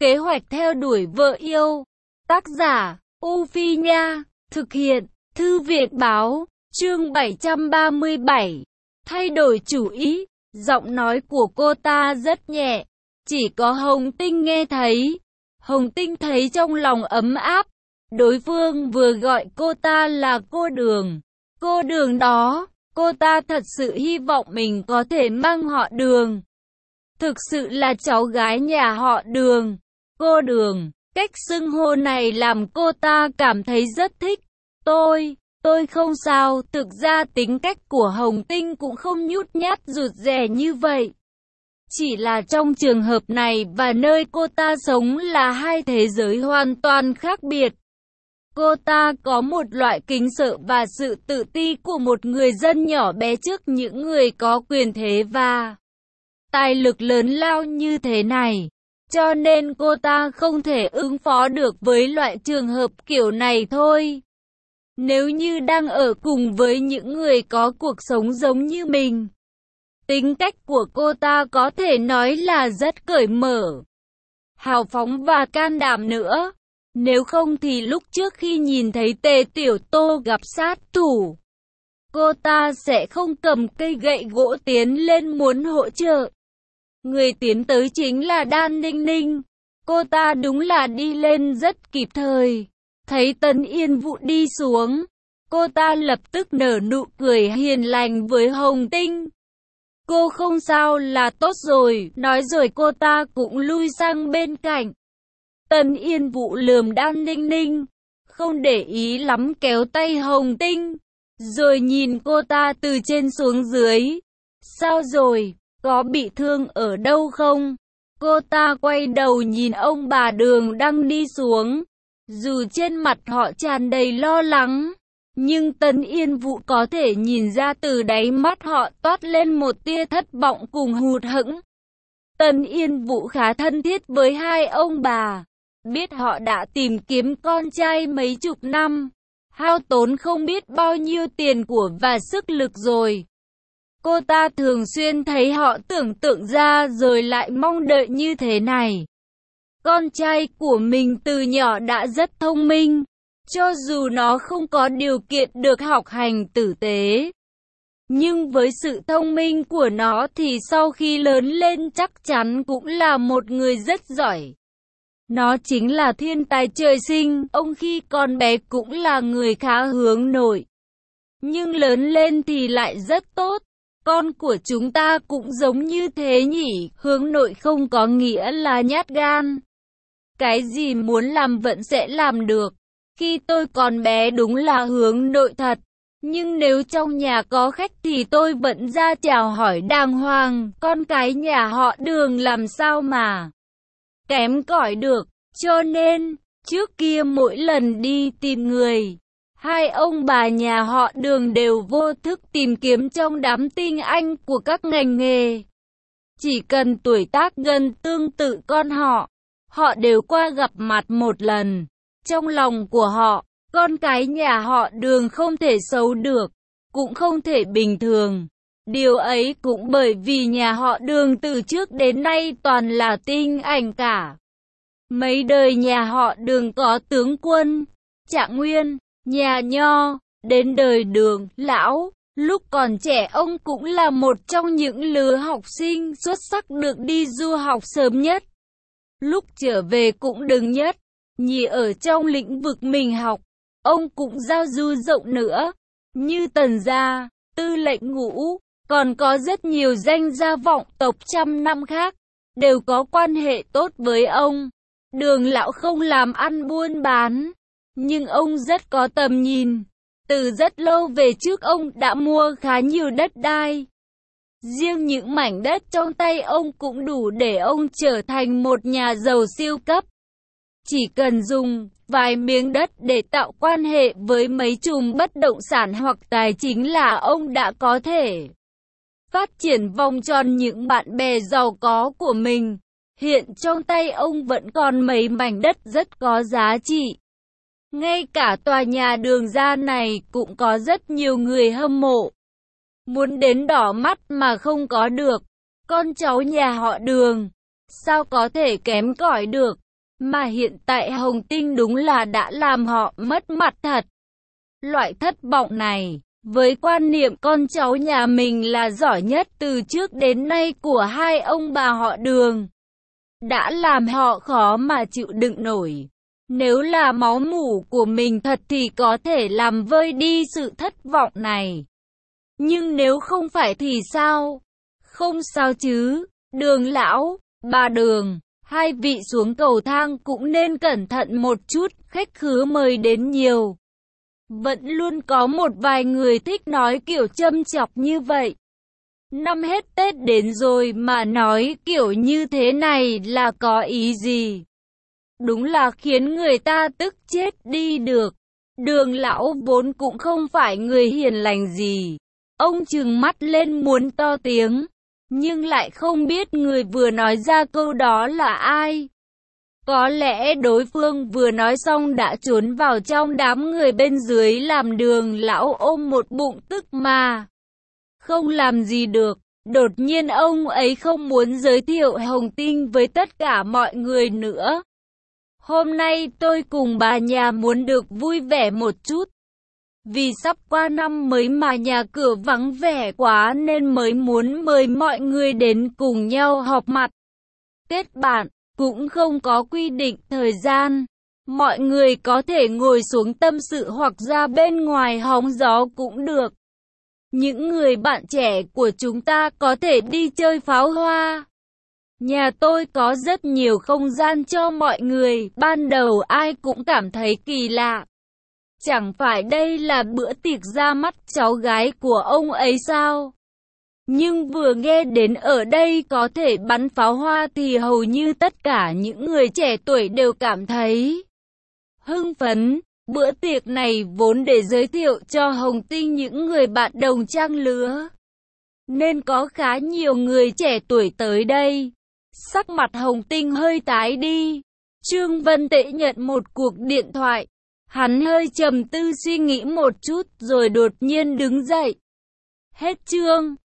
Kế hoạch theo đuổi vợ yêu. Tác giả, U Phi Nha. Thực hiện, Thư viện Báo. Chương 737. Thay đổi chủ ý. Giọng nói của cô ta rất nhẹ. Chỉ có Hồng Tinh nghe thấy. Hồng Tinh thấy trong lòng ấm áp. Đối phương vừa gọi cô ta là cô Đường. Cô Đường đó, cô ta thật sự hy vọng mình có thể mang họ Đường. Thực sự là cháu gái nhà họ Đường. Cô Đường, cách xưng hô này làm cô ta cảm thấy rất thích. Tôi không sao, thực ra tính cách của Hồng Tinh cũng không nhút nhát rụt rè như vậy. Chỉ là trong trường hợp này và nơi cô ta sống là hai thế giới hoàn toàn khác biệt. Cô ta có một loại kính sợ và sự tự ti của một người dân nhỏ bé trước những người có quyền thế và tài lực lớn lao như thế này. Cho nên cô ta không thể ứng phó được với loại trường hợp kiểu này thôi. Nếu như đang ở cùng với những người có cuộc sống giống như mình, tính cách của cô ta có thể nói là rất cởi mở, hào phóng và can đảm nữa. Nếu không thì lúc trước khi nhìn thấy Tề Tiểu Tô gặp sát thủ, cô ta sẽ không cầm cây gậy gỗ tiến lên muốn hỗ trợ. Người tiến tới chính là Đan Ninh Ninh. Cô ta đúng là đi lên rất kịp thời. Thấy Tần Yên Vũ đi xuống, cô ta lập tức nở nụ cười hiền lành với Hồng Tinh. Cô không sao là tốt rồi, nói rồi cô ta cũng lui sang bên cạnh. Tần Yên Vũ lườm Đan Ninh Ninh, không để ý lắm kéo tay Hồng Tinh, rồi nhìn cô ta từ trên xuống dưới. Sao rồi, có bị thương ở đâu không? Cô ta quay đầu nhìn ông bà Đường đang đi xuống. Dù trên mặt họ tràn đầy lo lắng, nhưng Tần Yên Vũ có thể nhìn ra từ đáy mắt họ toát lên một tia thất vọng cùng hụt hẫng. Tần Yên Vũ khá thân thiết với hai ông bà. Biết họ đã tìm kiếm con trai mấy chục năm, hao tốn không biết bao nhiêu tiền của và sức lực rồi. Cô ta thường xuyên thấy họ tưởng tượng ra rồi lại mong đợi như thế này. Con trai của mình từ nhỏ đã rất thông minh, cho dù nó không có điều kiện được học hành tử tế. Nhưng với sự thông minh của nó thì sau khi lớn lên chắc chắn cũng là một người rất giỏi. Nó chính là thiên tài trời sinh, ông khi còn bé cũng là người khá hướng nội. Nhưng lớn lên thì lại rất tốt. Con của chúng ta cũng giống như thế nhỉ, hướng nội không có nghĩa là nhát gan. Cái gì muốn làm vẫn sẽ làm được. Khi tôi còn bé đúng là hướng nội thật. Nhưng nếu trong nhà có khách thì tôi vẫn ra chào hỏi đàng hoàng. Con cái nhà họ Đường làm sao mà kém cỏi được. Cho nên, trước kia mỗi lần đi tìm người, hai ông bà nhà họ Đường đều vô thức tìm kiếm trong đám tinh anh của các ngành nghề. Chỉ cần tuổi tác gần tương tự con họ, họ đều qua gặp mặt một lần. Trong lòng của họ, con cái nhà họ Đường không thể xấu được, cũng không thể bình thường. Điều ấy cũng bởi vì nhà họ Đường từ trước đến nay toàn là tinh anh cả. Mấy đời nhà họ Đường có tướng Quân, Trạng Nguyên, nhà Nho, đến đời Đường, Lão. Lúc còn trẻ ông cũng là một trong những lứa học sinh xuất sắc được đi du học sớm nhất. Lúc trở về cũng đứng nhất, nhì ở trong lĩnh vực mình học. Ông cũng giao du rộng nữa, như Tần Gia, Tư lệnh Ngũ, còn có rất nhiều danh gia vọng tộc trăm năm khác, đều có quan hệ tốt với ông. Đường Lão không làm ăn buôn bán, nhưng ông rất có tầm nhìn. Từ rất lâu về trước ông đã mua khá nhiều đất đai. Riêng những mảnh đất trong tay ông cũng đủ để ông trở thành một nhà giàu siêu cấp. Chỉ cần dùng vài miếng đất để tạo quan hệ với mấy chùm bất động sản hoặc tài chính là ông đã có thể phát triển vòng tròn những bạn bè giàu có của mình. Hiện trong tay ông vẫn còn mấy mảnh đất rất có giá trị. Ngay cả tòa nhà Đường Gia này cũng có rất nhiều người hâm mộ. Muốn đến đỏ mắt mà không có được. Con cháu nhà họ Đường, sao có thể kém cỏi được. Mà hiện tại Hồng Tinh đúng là đã làm họ mất mặt thật. Loại thất vọng này, với quan niệm con cháu nhà mình là giỏi nhất từ trước đến nay của hai ông bà họ Đường, đã làm họ khó mà chịu đựng nổi. Nếu là máu mủ của mình thật thì có thể làm vơi đi sự thất vọng này. Nhưng nếu không phải thì sao? Không sao chứ, Đường lão, bà Đường, hai vị xuống cầu thang cũng nên cẩn thận một chút, khách khứa mời đến nhiều. Vẫn luôn có một vài người thích nói kiểu châm chọc như vậy. Năm hết Tết đến rồi mà nói kiểu như thế này là có ý gì? Đúng là khiến người ta tức chết đi được. Đường lão vốn cũng không phải người hiền lành gì. Ông trừng mắt lên muốn to tiếng, nhưng lại không biết người vừa nói ra câu đó là ai. Có lẽ đối phương vừa nói xong đã trốn vào trong đám người bên dưới làm Đường lão ôm một bụng tức mà không làm gì được. Đột nhiên ông ấy không muốn giới thiệu Hồng Tinh với tất cả mọi người nữa. Hôm nay tôi cùng bà nhà muốn được vui vẻ một chút. Vì sắp qua năm mới mà nhà cửa vắng vẻ quá nên mới muốn mời mọi người đến cùng nhau họp mặt. Kết bạn, cũng không có quy định thời gian. Mọi người có thể ngồi xuống tâm sự hoặc ra bên ngoài hóng gió cũng được. Những người bạn trẻ của chúng ta có thể đi chơi pháo hoa. Nhà tôi có rất nhiều không gian cho mọi người, ban đầu ai cũng cảm thấy kỳ lạ. Chẳng phải đây là bữa tiệc ra mắt cháu gái của ông ấy sao? Nhưng vừa nghe đến ở đây có thể bắn pháo hoa thì hầu như tất cả những người trẻ tuổi đều cảm thấy hưng phấn. Bữa tiệc này vốn để giới thiệu cho Hồng Tinh những người bạn đồng trang lứa, nên có khá nhiều người trẻ tuổi tới đây. Sắc mặt Hồng Tinh hơi tái đi. Trương Vân Tễ nhận một cuộc điện thoại. Hắn hơi trầm tư suy nghĩ một chút rồi đột nhiên đứng dậy. Hết chương.